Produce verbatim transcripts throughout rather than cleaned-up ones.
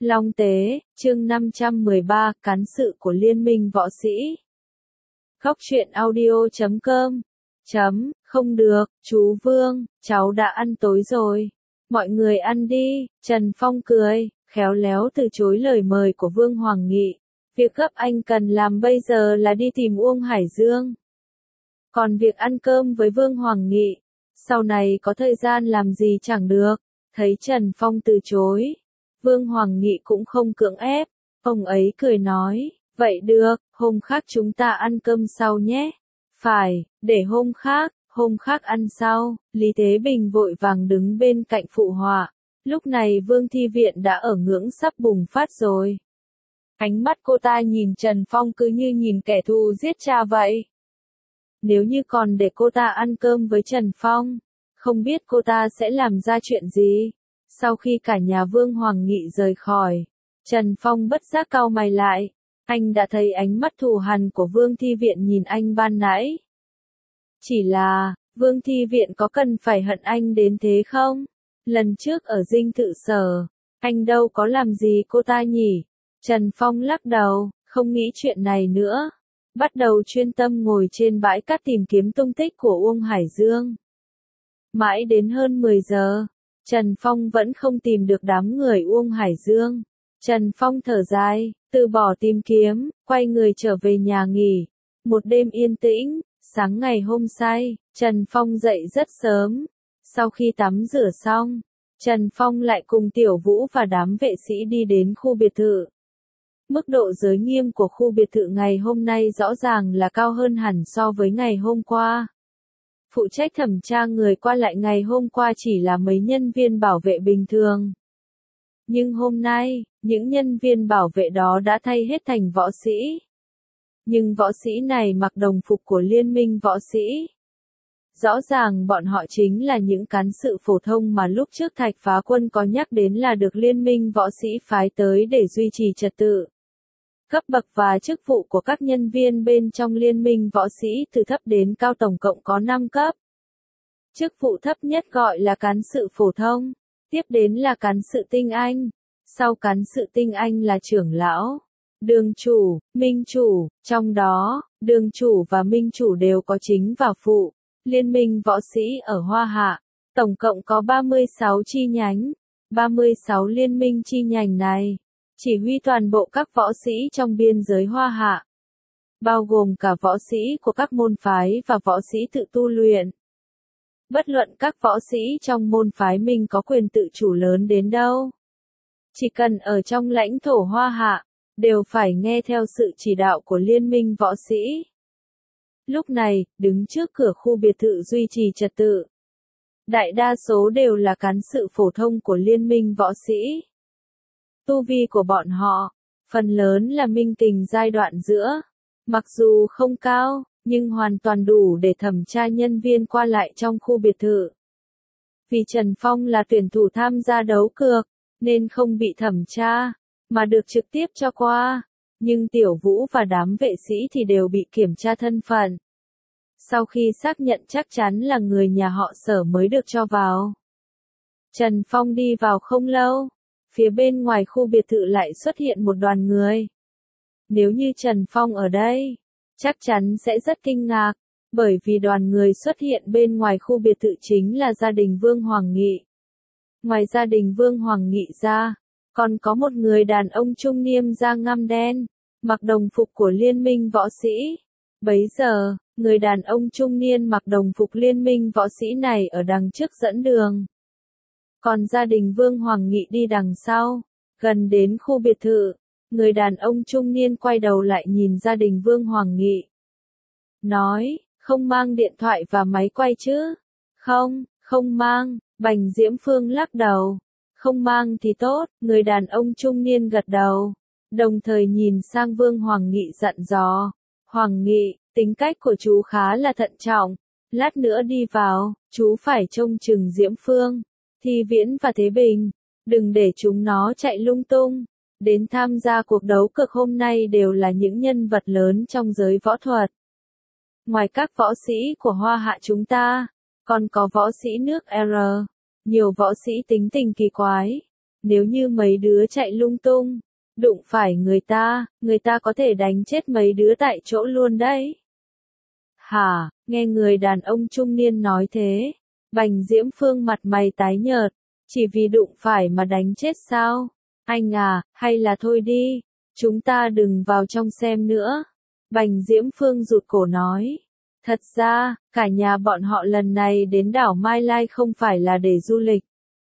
Long Tế, chương năm trăm mười ba, cán sự của Liên minh võ sĩ. Góc truyện audio chấm com. Chấm, không được, chú Vương, cháu đã ăn tối rồi. Mọi người ăn đi, Trần Phong cười, khéo léo từ chối lời mời của Vương Hoàng Nghị. Việc gấp anh cần làm bây giờ là đi tìm Uông Hải Dương. Còn việc ăn cơm với Vương Hoàng Nghị, sau này có thời gian làm gì chẳng được. Thấy Trần Phong từ chối, Vương Hoàng Nghị cũng không cưỡng ép, ông ấy cười nói, vậy được, hôm khác chúng ta ăn cơm sau nhé. Phải, để hôm khác, hôm khác ăn sau. Lý Thế Bình vội vàng đứng bên cạnh phụ họa. Lúc này Vương Thi Viện đã ở ngưỡng sắp bùng phát rồi. Ánh mắt cô ta nhìn Trần Phong cứ như nhìn kẻ thù giết cha vậy. Nếu như còn để cô ta ăn cơm với Trần Phong, không biết cô ta sẽ làm ra chuyện gì. Sau khi cả nhà Vương Hoàng Nghị rời khỏi, Trần Phong bất giác cau mày lại. Anh đã thấy ánh mắt thù hằn của Vương Thi Viện nhìn anh ban nãy. Chỉ là, Vương Thi Viện có cần phải hận anh đến thế không? Lần trước ở dinh thự sở, anh đâu có làm gì cô ta nhỉ? Trần Phong lắc đầu, không nghĩ chuyện này nữa. Bắt đầu chuyên tâm ngồi trên bãi cát tìm kiếm tung tích của Uông Hải Dương. Mãi đến hơn mười giờ, Trần Phong vẫn không tìm được đám người Uông Hải Dương. Trần Phong thở dài, từ bỏ tìm kiếm, quay người trở về nhà nghỉ. Một đêm yên tĩnh, sáng ngày hôm say, Trần Phong dậy rất sớm. Sau khi tắm rửa xong, Trần Phong lại cùng Tiểu Vũ và đám vệ sĩ đi đến khu biệt thự. Mức độ giới nghiêm của khu biệt thự ngày hôm nay rõ ràng là cao hơn hẳn so với ngày hôm qua. Phụ trách thẩm tra người qua lại ngày hôm qua chỉ là mấy nhân viên bảo vệ bình thường. Nhưng hôm nay, những nhân viên bảo vệ đó đã thay hết thành võ sĩ. Nhưng võ sĩ này mặc đồng phục của Liên minh võ sĩ. Rõ ràng bọn họ chính là những cán sự phổ thông mà lúc trước Thạch Phá Quân có nhắc đến là được Liên minh võ sĩ phái tới để duy trì trật tự. Cấp bậc và chức vụ của các nhân viên bên trong Liên minh võ sĩ từ thấp đến cao tổng cộng có năm cấp. Chức vụ thấp nhất gọi là cán sự phổ thông, tiếp đến là cán sự tinh anh, sau cán sự tinh anh là trưởng lão, đường chủ, minh chủ, trong đó, đường chủ và minh chủ đều có chính và phụ. Liên minh võ sĩ ở Hoa Hạ, tổng cộng có ba mươi sáu chi nhánh, ba mươi sáu liên minh chi nhánh này chỉ huy toàn bộ các võ sĩ trong biên giới Hoa Hạ, bao gồm cả võ sĩ của các môn phái và võ sĩ tự tu luyện. Bất luận các võ sĩ trong môn phái mình có quyền tự chủ lớn đến đâu, chỉ cần ở trong lãnh thổ Hoa Hạ, đều phải nghe theo sự chỉ đạo của Liên minh võ sĩ. Lúc này, đứng trước cửa khu biệt thự duy trì trật tự, đại đa số đều là cán sự phổ thông của Liên minh võ sĩ. Tu vi của bọn họ, phần lớn là minh kình giai đoạn giữa, mặc dù không cao, nhưng hoàn toàn đủ để thẩm tra nhân viên qua lại trong khu biệt thự. Vì Trần Phong là tuyển thủ tham gia đấu cược, nên không bị thẩm tra, mà được trực tiếp cho qua. Nhưng Tiểu Vũ và đám vệ sĩ thì đều bị kiểm tra thân phận. Sau khi xác nhận chắc chắn là người nhà họ Sở mới được cho vào. Trần Phong đi vào không lâu, phía bên ngoài khu biệt thự lại xuất hiện một đoàn người. Nếu như Trần Phong ở đây, chắc chắn sẽ rất kinh ngạc, bởi vì đoàn người xuất hiện bên ngoài khu biệt thự chính là gia đình Vương Hoàng Nghị. Ngoài gia đình Vương Hoàng Nghị ra, còn có một người đàn ông trung niên da ngăm đen, mặc đồng phục của Liên minh võ sĩ. Bấy giờ, người đàn ông trung niên mặc đồng phục Liên minh võ sĩ này ở đằng trước dẫn đường. Còn gia đình Vương Hoàng Nghị đi đằng sau, gần đến khu biệt thự, người đàn ông trung niên quay đầu lại nhìn gia đình Vương Hoàng Nghị. Nói, không mang điện thoại và máy quay chứ? Không, không mang, Bành Diễm Phương lắc đầu. Không mang thì tốt, người đàn ông trung niên gật đầu, đồng thời nhìn sang Vương Hoàng Nghị dặn dò. Hoàng Nghị, tính cách của chú khá là thận trọng, lát nữa đi vào, chú phải trông chừng Diễm Phương, Thi Viễn và Thế Bình, đừng để chúng nó chạy lung tung. Đến tham gia cuộc đấu cược hôm nay đều là những nhân vật lớn trong giới võ thuật. Ngoài các võ sĩ của Hoa Hạ chúng ta, còn có võ sĩ nước R, nhiều võ sĩ tính tình kỳ quái, Nếu như mấy đứa chạy lung tung, đụng phải người ta, người ta có thể đánh chết mấy đứa tại chỗ luôn đấy. Hả, nghe người đàn ông trung niên nói thế, Bành Diễm Phương mặt mày tái nhợt, chỉ vì đụng phải mà đánh chết sao? Anh à, hay là thôi đi, chúng ta đừng vào trong xem nữa. Bành Diễm Phương rụt cổ nói. Thật ra, cả nhà bọn họ lần này đến đảo Mai Lai không phải là để du lịch,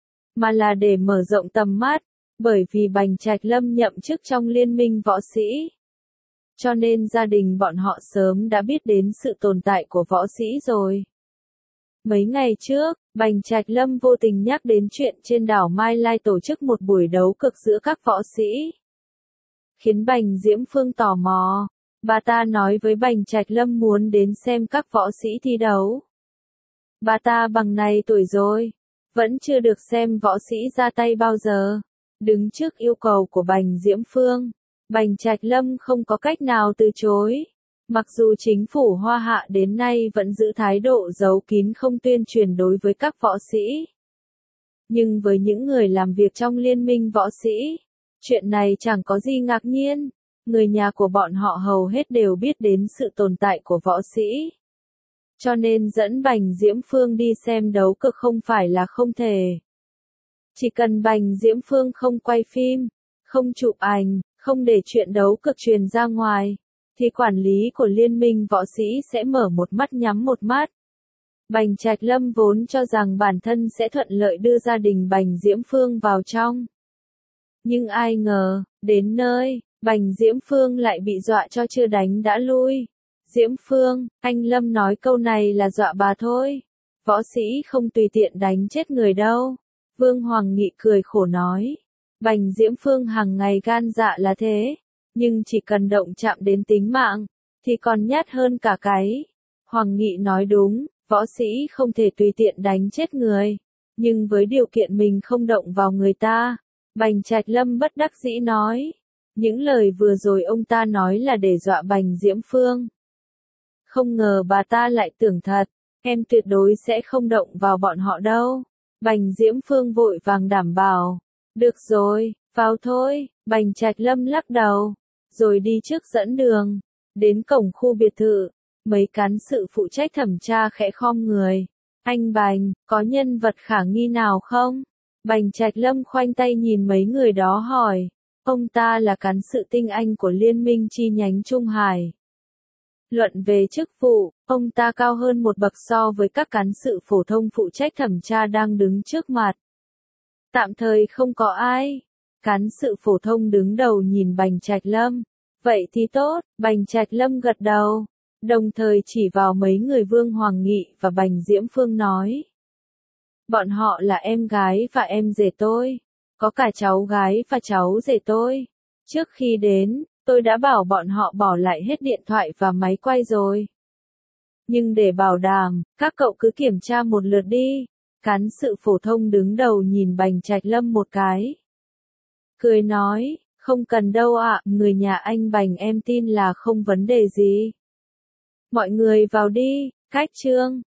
mà là để mở rộng tầm mắt, bởi vì Bành Trạch Lâm nhậm chức trong liên minh võ sĩ. Cho nên gia đình bọn họ sớm đã biết đến sự tồn tại của võ sĩ rồi. Mấy ngày trước, Bành Trạch Lâm vô tình nhắc đến chuyện trên đảo Mai Lai tổ chức một buổi đấu cực giữa các võ sĩ, khiến Bành Diễm Phương tò mò. Bà ta nói với Bành Trạch Lâm muốn đến xem các võ sĩ thi đấu. Bà ta bằng này tuổi rồi, vẫn chưa được xem võ sĩ ra tay bao giờ. Đứng trước yêu cầu của Bành Diễm Phương, Bành Trạch Lâm không có cách nào từ chối. Mặc dù chính phủ Hoa Hạ đến nay vẫn giữ thái độ giấu kín không tuyên truyền đối với các võ sĩ, nhưng với những người làm việc trong liên minh võ sĩ, chuyện này chẳng có gì ngạc nhiên. Người nhà của bọn họ hầu hết đều biết đến sự tồn tại của võ sĩ. Cho nên dẫn Bành Diễm Phương đi xem đấu cực không phải là không thể. Chỉ cần Bành Diễm Phương không quay phim, không chụp ảnh, không để chuyện đấu cực truyền ra ngoài, thì quản lý của liên minh võ sĩ sẽ mở một mắt nhắm một mắt. Bành Trạch Lâm vốn cho rằng bản thân sẽ thuận lợi đưa gia đình Bành Diễm Phương vào trong. Nhưng ai ngờ, đến nơi, Bành Diễm Phương lại bị dọa cho chưa đánh đã lui. Diễm Phương, anh Lâm nói câu này là dọa bà thôi. Võ sĩ không tùy tiện đánh chết người đâu. Vương Hoàng Nghị cười khổ nói. Bành Diễm Phương hàng ngày gan dạ là thế, nhưng chỉ cần động chạm đến tính mạng, thì còn nhát hơn cả cái. Hoàng Nghị nói đúng, võ sĩ không thể tùy tiện đánh chết người, nhưng với điều kiện mình không động vào người ta. Bành Trạch Lâm bất đắc dĩ nói. Những lời vừa rồi ông ta nói là để dọa Bành Diễm Phương. Không ngờ bà ta lại tưởng thật, em tuyệt đối sẽ không động vào bọn họ đâu. Bành Diễm Phương vội vàng đảm bảo. Được rồi, vào thôi. Bành Trạch Lâm lắc đầu, rồi đi trước dẫn đường. Đến cổng khu biệt thự, mấy cán sự phụ trách thẩm tra khẽ khom người. Anh Bành, có nhân vật khả nghi nào không? Bành Trạch Lâm khoanh tay nhìn mấy người đó hỏi. Ông ta là cán sự tinh anh của Liên minh chi nhánh Trung Hải. Luận về chức vụ, ông ta cao hơn một bậc so với các cán sự phổ thông phụ trách thẩm tra đang đứng trước mặt. Tạm thời không có ai. Cán sự phổ thông đứng đầu nhìn Bành Trạch Lâm. Vậy thì tốt, Bành Trạch Lâm gật đầu, đồng thời chỉ vào mấy người Vương Hoàng Nghị và Bành Diễm Phương nói. Bọn họ là em gái và em rể tôi. Có cả cháu gái và cháu rể tôi. Trước khi đến, tôi đã bảo bọn họ bỏ lại hết điện thoại và máy quay rồi. Nhưng để bảo đảm, các cậu cứ kiểm tra một lượt đi. Cán sự phổ thông đứng đầu nhìn Bành Trạch Lâm một cái. Cười nói, không cần đâu ạ, người nhà anh Bành em tin là không vấn đề gì. Mọi người vào đi, cách trương.